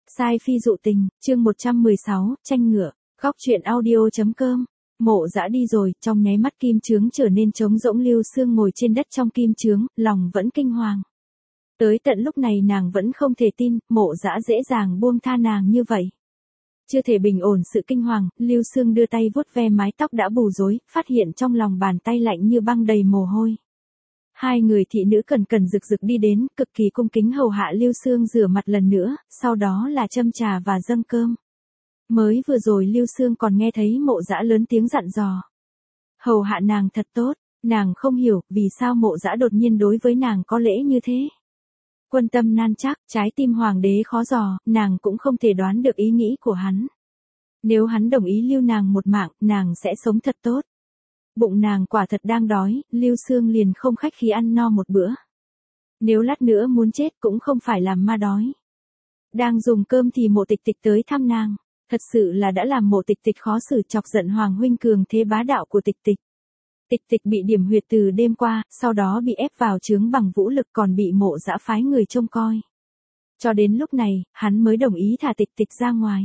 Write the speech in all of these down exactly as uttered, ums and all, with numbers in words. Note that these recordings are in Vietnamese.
Sai phi dụ tình, chương một trăm mười sáu, tranh ngựa, góc truyện audio.com. Mộ Dã đi rồi, trong nháy mắt kim chướng trở nên trống rỗng. Lưu Sương ngồi trên đất trong kim chướng, lòng vẫn kinh hoàng. Tới tận lúc này nàng vẫn không thể tin, Mộ Dã dễ dàng buông tha nàng như vậy. Chưa thể bình ổn sự kinh hoàng, Lưu Sương đưa tay vuốt ve mái tóc đã bù rối, phát hiện trong lòng bàn tay lạnh như băng đầy mồ hôi. Hai người thị nữ cẩn cẩn rực rực đi đến, cực kỳ cung kính hầu hạ Lưu Sương rửa mặt lần nữa, sau đó là châm trà và dâng cơm. Mới vừa rồi Lưu Sương còn nghe thấy Mộ Dã lớn tiếng dặn dò. Hầu hạ nàng thật tốt, nàng không hiểu vì sao Mộ Dã đột nhiên đối với nàng có lễ như thế. Quân tâm nan trắc, trái tim hoàng đế khó dò, nàng cũng không thể đoán được ý nghĩ của hắn. Nếu hắn đồng ý lưu nàng một mạng, nàng sẽ sống thật tốt. Bụng nàng quả thật đang đói, Lưu Sương liền không khách khí ăn no một bữa. Nếu lát nữa muốn chết cũng không phải làm ma đói. Đang dùng cơm thì Mộ Tịch Tịch tới thăm nàng, thật sự là đã làm Mộ Tịch Tịch khó xử, chọc giận Hoàng huynh cường thế bá đạo của Tịch Tịch. Tịch Tịch bị điểm huyệt từ đêm qua, sau đó bị ép vào chướng bằng vũ lực, còn bị Mộ Dã phái người trông coi. Cho đến lúc này, hắn mới đồng ý thả Tịch Tịch ra ngoài.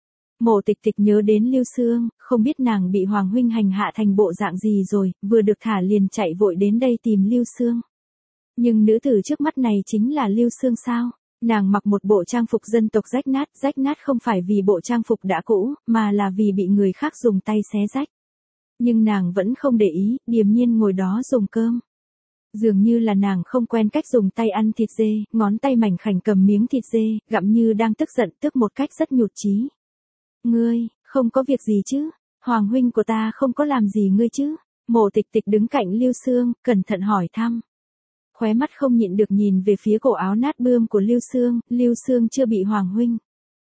Mộ Tịch Tịch nhớ đến Lưu Sương, không biết nàng bị Hoàng huynh hành hạ thành bộ dạng gì rồi, vừa được thả liền chạy vội đến đây tìm Lưu Sương. Nhưng nữ tử trước mắt này chính là Lưu Sương sao? Nàng mặc một bộ trang phục dân tộc rách nát, rách nát không phải vì bộ trang phục đã cũ, mà là vì bị người khác dùng tay xé rách. Nhưng nàng vẫn không để ý, điềm nhiên ngồi đó dùng cơm. Dường như là nàng không quen cách dùng tay ăn thịt dê, ngón tay mảnh khảnh cầm miếng thịt dê, gặm như đang tức giận, tức một cách rất nhụt chí. Ngươi, không có việc gì chứ? Hoàng huynh của ta không có làm gì ngươi chứ? Mộ Tịch Tịch đứng cạnh Lưu Sương, cẩn thận hỏi thăm. Khóe mắt không nhịn được nhìn về phía cổ áo nát bươm của Lưu Sương, Lưu Sương chưa bị Hoàng huynh.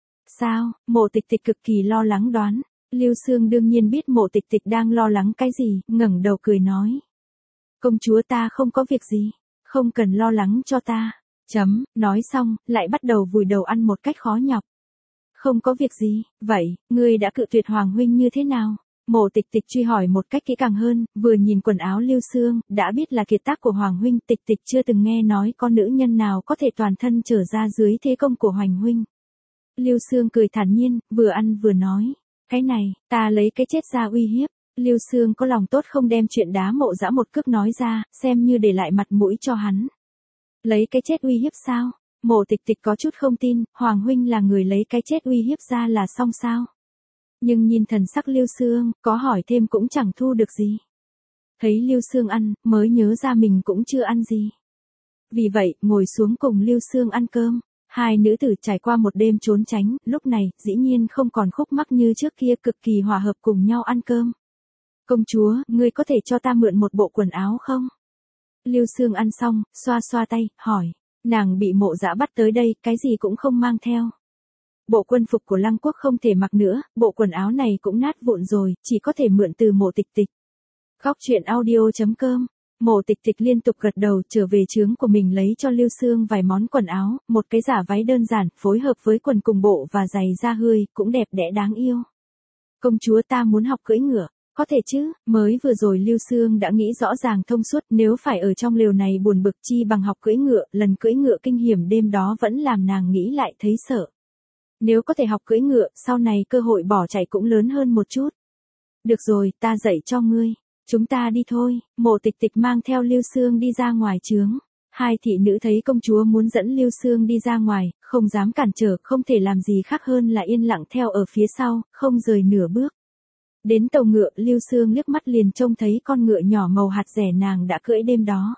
Sao? Mộ Tịch Tịch cực kỳ lo lắng đoán. Lưu Sương đương nhiên biết Mộ Tịch Tịch đang lo lắng cái gì, ngẩng đầu cười nói. Công chúa ta không có việc gì, không cần lo lắng cho ta. Chấm, nói xong, lại bắt đầu vùi đầu ăn một cách khó nhọc. Không có việc gì, vậy, ngươi đã cự tuyệt Hoàng huynh như thế nào? Mộ Tịch Tịch truy hỏi một cách kỹ càng hơn, vừa nhìn quần áo Lưu Sương, đã biết là kiệt tác của Hoàng huynh. Tịch Tịch chưa từng nghe nói có nữ nhân nào có thể toàn thân trở ra dưới thế công của Hoàng huynh. Lưu Sương cười thản nhiên, vừa ăn vừa nói. Cái này, ta lấy cái chết ra uy hiếp. Lưu Sương có lòng tốt không đem chuyện đá Mộ Dã một cước nói ra, xem như để lại mặt mũi cho hắn. Lấy cái chết uy hiếp sao? Mộ Tịch Tịch có chút không tin, Hoàng huynh là người lấy cái chết uy hiếp ra là xong sao? Nhưng nhìn thần sắc Lưu Sương, có hỏi thêm cũng chẳng thu được gì. Thấy Lưu Sương ăn, mới nhớ ra mình cũng chưa ăn gì. Vì vậy, ngồi xuống cùng Lưu Sương ăn cơm. Hai nữ tử trải qua một đêm trốn tránh, lúc này, dĩ nhiên không còn khúc mắc như trước kia, cực kỳ hòa hợp cùng nhau ăn cơm. Công chúa, ngươi có thể cho ta mượn một bộ quần áo không? Lưu Sương ăn xong, xoa xoa tay, hỏi. Nàng bị Mộ Dã bắt tới đây, cái gì cũng không mang theo. Bộ quân phục của Lăng Quốc không thể mặc nữa, bộ quần áo này cũng nát vụn rồi, chỉ có thể mượn từ Mộ Tịch Tịch. Góc truyện audio.com. Mộ Tịch Tịch liên tục gật đầu, trở về trướng của mình lấy cho Lưu Sương vài món quần áo, một cái giả váy đơn giản, phối hợp với quần cùng bộ và giày da hơi, cũng đẹp đẽ đáng yêu. Công chúa ta muốn học cưỡi ngựa. Có thể chứ, mới vừa rồi Lưu Sương đã nghĩ rõ ràng thông suốt, nếu phải ở trong lều này buồn bực chi bằng học cưỡi ngựa, lần cưỡi ngựa kinh hiểm đêm đó vẫn làm nàng nghĩ lại thấy sợ. Nếu có thể học cưỡi ngựa, sau này cơ hội bỏ chạy cũng lớn hơn một chút. Được rồi, ta dạy cho ngươi. Chúng ta đi thôi. Mộ Tịch Tịch mang theo Lưu Sương đi ra ngoài trướng. Hai thị nữ thấy công chúa muốn dẫn Lưu Sương đi ra ngoài, không dám cản trở, không thể làm gì khác hơn là yên lặng theo ở phía sau, không rời nửa bước. Đến tàu ngựa, Lưu Sương liếc mắt liền trông thấy con ngựa nhỏ màu hạt rẻ nàng đã cưỡi đêm đó.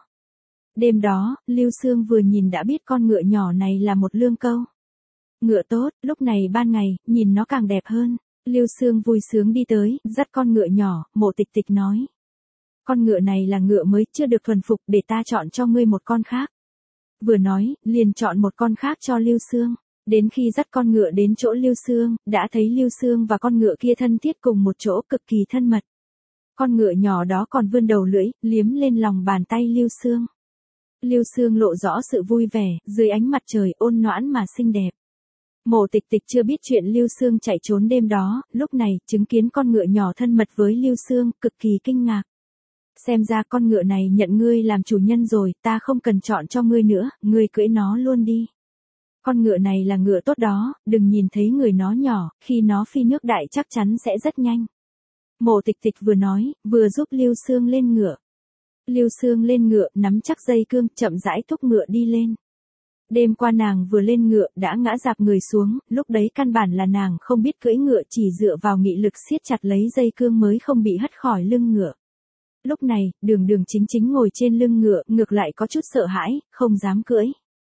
Đêm đó, Lưu Sương vừa nhìn đã biết con ngựa nhỏ này là một lương câu. Ngựa tốt, lúc này ban ngày, nhìn nó càng đẹp hơn. Lưu Sương vui sướng đi tới, dắt con ngựa nhỏ, Mộ Tịch Tịch nói. Con ngựa này là ngựa mới, chưa được thuần phục, để ta chọn cho ngươi một con khác. Vừa nói, liền chọn một con khác cho Lưu Sương. Đến khi dắt con ngựa đến chỗ Lưu Sương, đã thấy Lưu Sương và con ngựa kia thân thiết cùng một chỗ, cực kỳ thân mật. Con ngựa nhỏ đó còn vươn đầu lưỡi, liếm lên lòng bàn tay Lưu Sương. Lưu Sương lộ rõ sự vui vẻ, dưới ánh mặt trời ôn noãn mà xinh đẹp. Mộ Tịch Tịch chưa biết chuyện Lưu Sương chạy trốn đêm đó, lúc này, chứng kiến con ngựa nhỏ thân mật với Lưu Sương, cực kỳ kinh ngạc. Xem ra con ngựa này nhận ngươi làm chủ nhân rồi, ta không cần chọn cho ngươi nữa, ngươi cưỡi nó luôn đi. Con ngựa này là ngựa tốt đó, đừng nhìn thấy người nó nhỏ, khi nó phi nước đại chắc chắn sẽ rất nhanh. Mộ Tịch Tịch vừa nói, vừa giúp Lưu Xương lên ngựa. Lưu Xương lên ngựa, nắm chắc dây cương, chậm rãi thúc ngựa đi lên. Đêm qua nàng vừa lên ngựa đã ngã dạp người xuống, lúc đấy căn bản là nàng không biết cưỡi ngựa, chỉ dựa vào nghị lực siết chặt lấy dây cương mới không bị hất khỏi lưng ngựa. Lúc này, Đường Đường Chính Chính ngồi trên lưng ngựa, ngược lại có chút sợ hãi, không dám cưỡi.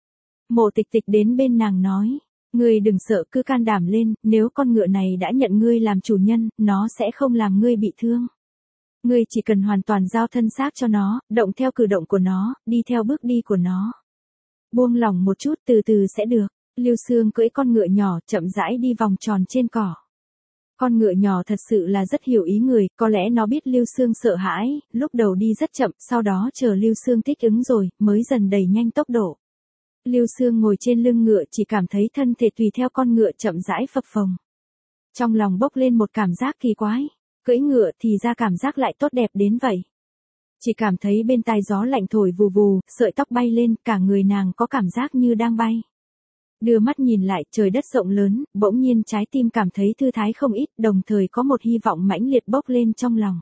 Mộ Tịch Tịch đến bên nàng nói, ngươi đừng sợ, cứ can đảm lên, nếu con ngựa này đã nhận ngươi làm chủ nhân, nó sẽ không làm ngươi bị thương. Ngươi chỉ cần hoàn toàn giao thân xác cho nó, động theo cử động của nó, đi theo bước đi của nó. Buông lỏng một chút, từ từ sẽ được. Lưu Xương cưỡi con ngựa nhỏ, chậm rãi đi vòng tròn trên cỏ. Con ngựa nhỏ thật sự là rất hiểu ý người, có lẽ nó biết Lưu Xương sợ hãi, lúc đầu đi rất chậm, sau đó chờ Lưu Xương thích ứng rồi, mới dần đẩy nhanh tốc độ. Lưu Xương ngồi trên lưng ngựa chỉ cảm thấy thân thể tùy theo con ngựa chậm rãi phập phồng. Trong lòng bốc lên một cảm giác kỳ quái, cưỡi ngựa thì ra cảm giác lại tốt đẹp đến vậy. Chỉ cảm thấy bên tai gió lạnh thổi vù vù, sợi tóc bay lên, cả người nàng có cảm giác như đang bay. Đưa mắt nhìn lại, trời đất rộng lớn, bỗng nhiên trái tim cảm thấy thư thái không ít, đồng thời có một hy vọng mãnh liệt bốc lên trong lòng.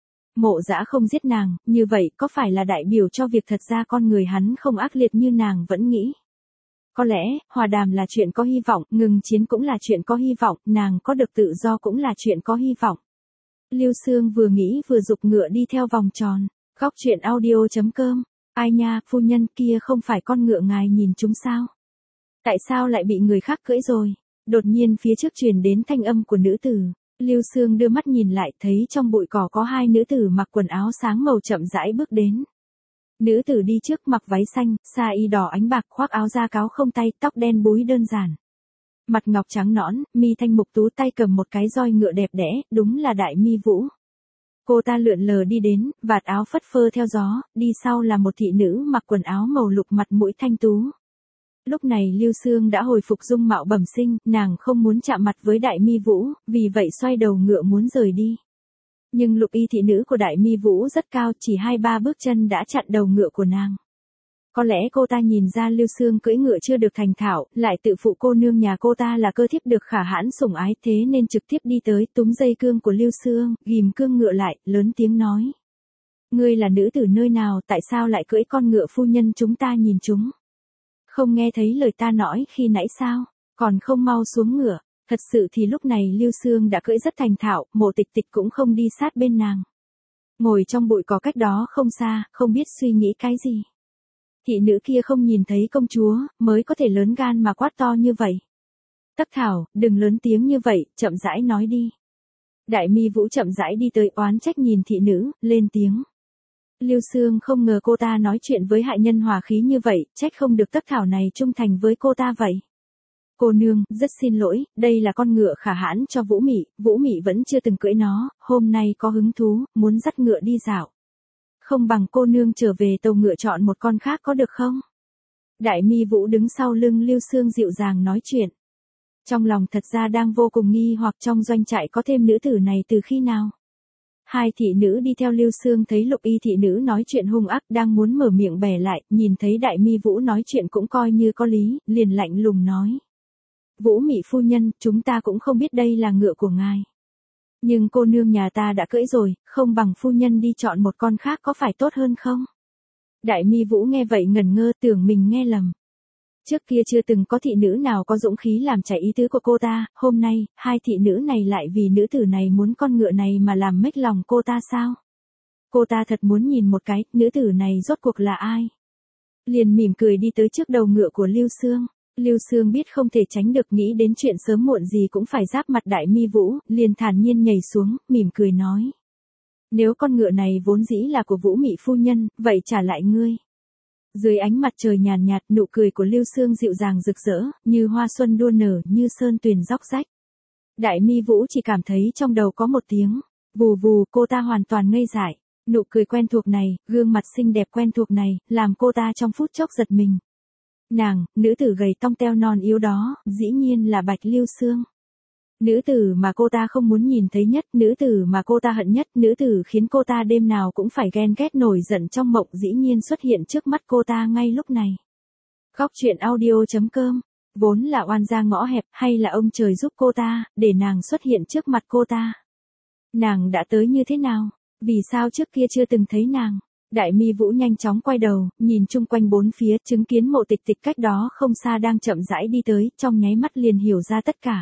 Mộ Dã không giết nàng, như vậy có phải là đại biểu cho việc thật ra con người hắn không ác liệt như nàng vẫn nghĩ? Có lẽ, hòa đàm là chuyện có hy vọng, ngừng chiến cũng là chuyện có hy vọng, nàng có được tự do cũng là chuyện có hy vọng. Lưu Xương vừa nghĩ vừa giục ngựa đi theo vòng tròn. Góc truyện audio chấm com. Ai nha, phu nhân, kia không phải con ngựa ngài nhìn chúng sao? Tại sao lại bị người khác cưỡi rồi? Đột nhiên phía trước truyền đến thanh âm của nữ tử. Lưu Xương đưa mắt nhìn lại, thấy trong bụi cỏ có hai nữ tử mặc quần áo sáng màu chậm rãi bước đến. Nữ tử đi trước mặc váy xanh, sa y đỏ ánh bạc, khoác áo da cáo không tay, tóc đen búi đơn giản. Mặt ngọc trắng nõn, mi thanh mục tú, tay cầm một cái roi ngựa đẹp đẽ, đúng là Đại Mi Vũ. Cô ta lượn lờ đi đến, vạt áo phất phơ theo gió, đi sau là một thị nữ mặc quần áo màu lục, mặt mũi thanh tú. Lúc này Lưu Xương đã hồi phục dung mạo bẩm sinh, nàng không muốn chạm mặt với Đại Mi Vũ, vì vậy xoay đầu ngựa muốn rời đi. Nhưng lục y thị nữ của Đại Mi Vũ rất cao, chỉ hai ba bước chân đã chặn đầu ngựa của nàng. Có lẽ cô ta nhìn ra Lưu Xương cưỡi ngựa chưa được thành thạo, lại tự phụ cô nương nhà cô ta là cơ thiếp được khả hãn sủng ái, thế nên trực tiếp đi tới túm dây cương của Lưu Xương, ghìm cương ngựa lại, lớn tiếng nói. Ngươi là nữ tử nơi nào, tại sao lại cưỡi con ngựa phu nhân chúng ta nhìn chúng? Không nghe thấy lời ta nói khi nãy sao, còn không mau xuống ngựa. Thật sự thì lúc này Lưu Xương đã cưỡi rất thành thạo, Mộ Tịch Tịch cũng không đi sát bên nàng. Ngồi trong bụi cỏ cách đó không xa, không biết suy nghĩ cái gì. Thị nữ kia không nhìn thấy công chúa, mới có thể lớn gan mà quát to như vậy. Tắc Thảo, đừng lớn tiếng như vậy, chậm rãi nói đi. Đại Mi Vũ chậm rãi đi tới, oán trách nhìn thị nữ, lên tiếng. Lưu Xương không ngờ cô ta nói chuyện với hạ nhân hòa khí như vậy, trách không được Tắc Thảo này trung thành với cô ta vậy. Cô nương, rất xin lỗi, đây là con ngựa khả hãn cho Vũ Mị, Vũ Mị vẫn chưa từng cưỡi nó, hôm nay có hứng thú, muốn dắt ngựa đi dạo. Không bằng cô nương trở về tàu ngựa chọn một con khác có được không? Đại Mi Vũ đứng sau lưng Lưu Xương dịu dàng nói chuyện. Trong lòng thật ra đang vô cùng nghi hoặc trong doanh trại có thêm nữ tử này từ khi nào. Hai thị nữ đi theo Lưu Xương thấy lục y thị nữ nói chuyện hung ác đang muốn mở miệng bẻ lại, nhìn thấy Đại Mi Vũ nói chuyện cũng coi như có lý, liền lạnh lùng nói. Vũ Mị phu nhân, chúng ta cũng không biết đây là ngựa của ngài. Nhưng cô nương nhà ta đã cưỡi rồi, không bằng phu nhân đi chọn một con khác có phải tốt hơn không? Đại Mi Vũ nghe vậy ngẩn ngơ, tưởng mình nghe lầm. Trước kia chưa từng có thị nữ nào có dũng khí làm chạy ý tứ của cô ta, hôm nay, hai thị nữ này lại vì nữ tử này muốn con ngựa này mà làm mếch lòng cô ta sao? Cô ta thật muốn nhìn một cái, nữ tử này rốt cuộc là ai? Liền mỉm cười đi tới trước đầu ngựa của Lưu Xương. Lưu Xương biết không thể tránh được, nghĩ đến chuyện sớm muộn gì cũng phải giáp mặt Đại Mi Vũ, liền thản nhiên nhảy xuống, mỉm cười nói. Nếu con ngựa này vốn dĩ là của Vũ Mị phu nhân, vậy trả lại ngươi. Dưới ánh mặt trời nhàn nhạt, nụ cười của Lưu Xương dịu dàng rực rỡ, như hoa xuân đua nở, như sơn tuyền róc rách. Đại Mi Vũ chỉ cảm thấy trong đầu có một tiếng, vù vù, cô ta hoàn toàn ngây dại. Nụ cười quen thuộc này, gương mặt xinh đẹp quen thuộc này, làm cô ta trong phút chốc giật mình. Nàng, nữ tử gầy tong teo non yếu đó, dĩ nhiên là Bạch Lưu Xương. Nữ tử mà cô ta không muốn nhìn thấy nhất, nữ tử mà cô ta hận nhất, nữ tử khiến cô ta đêm nào cũng phải ghen ghét nổi giận trong mộng dĩ nhiên xuất hiện trước mắt cô ta ngay lúc này. Góc truyện audio chấm com Vốn là oan gia ngõ hẹp hay là ông trời giúp cô ta, để nàng xuất hiện trước mặt cô ta. Nàng đã tới như thế nào? Vì sao trước kia chưa từng thấy nàng? Đại Mi Vũ nhanh chóng quay đầu, nhìn chung quanh bốn phía, chứng kiến Mộ Tịch Tịch cách đó không xa đang chậm rãi đi tới, trong nháy mắt liền hiểu ra tất cả.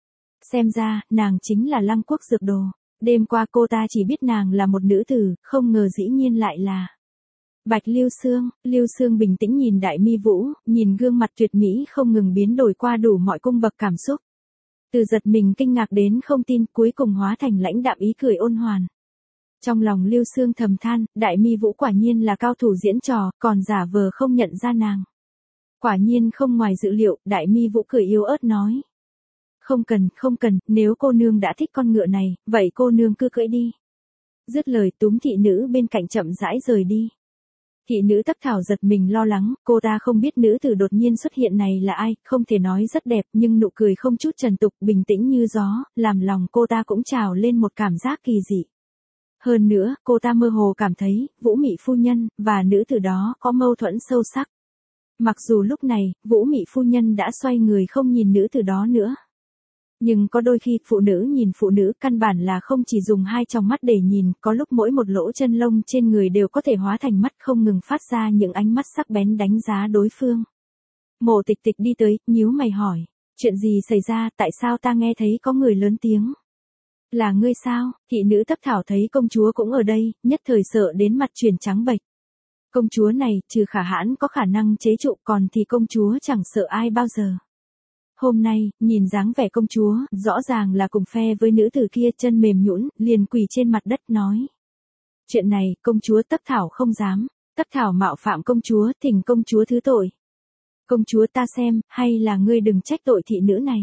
Xem ra, nàng chính là Lăng Quốc Dược Đồ. Đêm qua cô ta chỉ biết nàng là một nữ tử, không ngờ dĩ nhiên lại là Bạch Lưu Xương. Lưu Xương bình tĩnh nhìn Đại Mi Vũ, nhìn gương mặt tuyệt mỹ không ngừng biến đổi qua đủ mọi cung bậc cảm xúc. Từ giật mình kinh ngạc đến không tin, cuối cùng hóa thành lãnh đạm ý cười ôn hoàn. Trong lòng Lưu Xương thầm than, Đại Mi Vũ quả nhiên là cao thủ diễn trò, còn giả vờ không nhận ra nàng. Quả nhiên không ngoài dự liệu, Đại Mi Vũ cười yếu ớt nói. Không cần, không cần, nếu cô nương đã thích con ngựa này, vậy cô nương cứ cưỡi đi. Dứt lời túm thị nữ bên cạnh chậm rãi rời đi. Thị nữ Tấp Thảo giật mình lo lắng, cô ta không biết nữ tử đột nhiên xuất hiện này là ai, không thể nói rất đẹp nhưng nụ cười không chút trần tục, bình tĩnh như gió, làm lòng cô ta cũng trào lên một cảm giác kỳ dị. Hơn nữa, cô ta mơ hồ cảm thấy, Vũ Mị phu nhân, và nữ tử đó có mâu thuẫn sâu sắc. Mặc dù lúc này, Vũ Mị phu nhân đã xoay người không nhìn nữ tử đó nữa. Nhưng có đôi khi phụ nữ nhìn phụ nữ căn bản là không chỉ dùng hai tròng mắt để nhìn, có lúc mỗi một lỗ chân lông trên người đều có thể hóa thành mắt không ngừng phát ra những ánh mắt sắc bén đánh giá đối phương. Mộ Tịch Tịch đi tới, nhíu mày hỏi, chuyện gì xảy ra, tại sao ta nghe thấy có người lớn tiếng? Là ngươi sao? Thị nữ Tấp Thảo thấy công chúa cũng ở đây, nhất thời sợ đến mặt chuyển trắng bệch. Công chúa này, trừ Khả Hãn có khả năng chế trụ còn thì công chúa chẳng sợ ai bao giờ. Hôm nay, nhìn dáng vẻ công chúa, rõ ràng là cùng phe với nữ tử kia, chân mềm nhũn, liền quỳ trên mặt đất nói. Chuyện này, công chúa Tấp Thảo không dám. Tấp Thảo mạo phạm công chúa, thỉnh công chúa thứ tội. Công chúa ta xem, hay là ngươi đừng trách tội thị nữ này.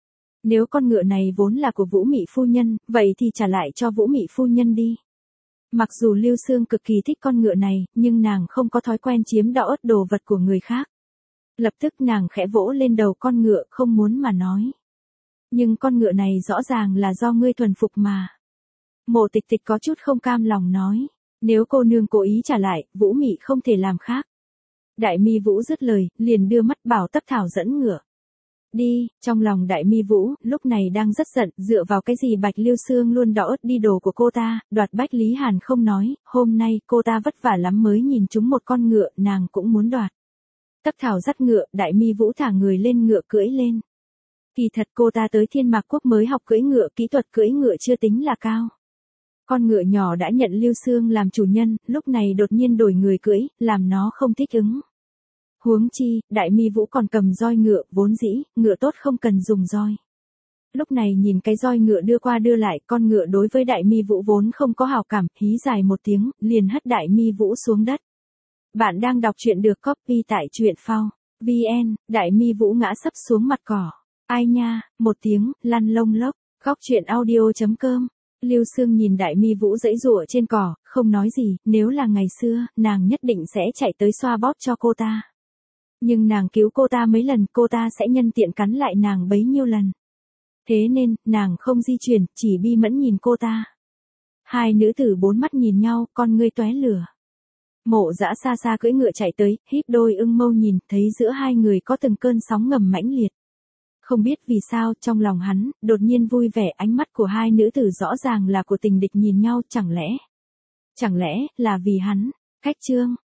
Nếu con ngựa này vốn là của Vũ Mị phu nhân, vậy thì trả lại cho Vũ Mị phu nhân đi. Mặc dù Lưu Xương cực kỳ thích con ngựa này, nhưng nàng không có thói quen chiếm đõ đồ vật của người khác. Lập tức nàng khẽ vỗ lên đầu con ngựa, không muốn mà nói. Nhưng con ngựa này rõ ràng là do ngươi thuần phục mà. Mộ Tịch Tịch có chút không cam lòng nói. Nếu cô nương cố ý trả lại, Vũ Mị không thể làm khác. Đại Mi Vũ dứt lời, liền đưa mắt bảo Tấp Thảo dẫn ngựa. Đi, trong lòng Đại Mi Vũ, lúc này đang rất giận, dựa vào cái gì Bạch Lưu Xương luôn đỏ ớt đi đồ của cô ta, đoạt Bách Lý Hàn không nói, hôm nay cô ta vất vả lắm mới nhìn chúng một con ngựa, nàng cũng muốn đoạt. Tấp Thảo dắt ngựa, Đại Mi Vũ thả người lên ngựa cưỡi lên. Kỳ thật cô ta tới Thiên Mạc Quốc mới học cưỡi ngựa, kỹ thuật cưỡi ngựa chưa tính là cao. Con ngựa nhỏ đã nhận Lưu Xương làm chủ nhân, lúc này đột nhiên đổi người cưỡi, làm nó không thích ứng. Huống chi, Đại Mi Vũ còn cầm roi ngựa, vốn dĩ, ngựa tốt không cần dùng roi. Lúc này nhìn cái roi ngựa đưa qua đưa lại, con ngựa đối với Đại Mi Vũ vốn không có hảo cảm, hí dài một tiếng, liền hất Đại Mi Vũ xuống đất. Bạn đang đọc truyện được copy tại truyện phao chấm vn, Đại Mi Vũ ngã sấp xuống mặt cỏ. Ai nha, một tiếng, lăn lông lốc, góc truyện audio chấm com. Lưu Xương nhìn Đại Mi Vũ giãy giụa trên cỏ, không nói gì, nếu là ngày xưa, nàng nhất định sẽ chạy tới xoa bóp cho cô ta. Nhưng nàng cứu cô ta mấy lần, cô ta sẽ nhân tiện cắn lại nàng bấy nhiêu lần. Thế nên, nàng không di chuyển, chỉ bi mẫn nhìn cô ta. Hai nữ tử bốn mắt nhìn nhau, con ngươi tóe lửa. Mộ Dã xa xa cưỡi ngựa chạy tới, híp đôi ưng mâu nhìn, thấy giữa hai người có từng cơn sóng ngầm mãnh liệt. Không biết vì sao, trong lòng hắn, đột nhiên vui vẻ, ánh mắt của hai nữ tử rõ ràng là của tình địch nhìn nhau, chẳng lẽ? Chẳng lẽ, là vì hắn? Cách chương.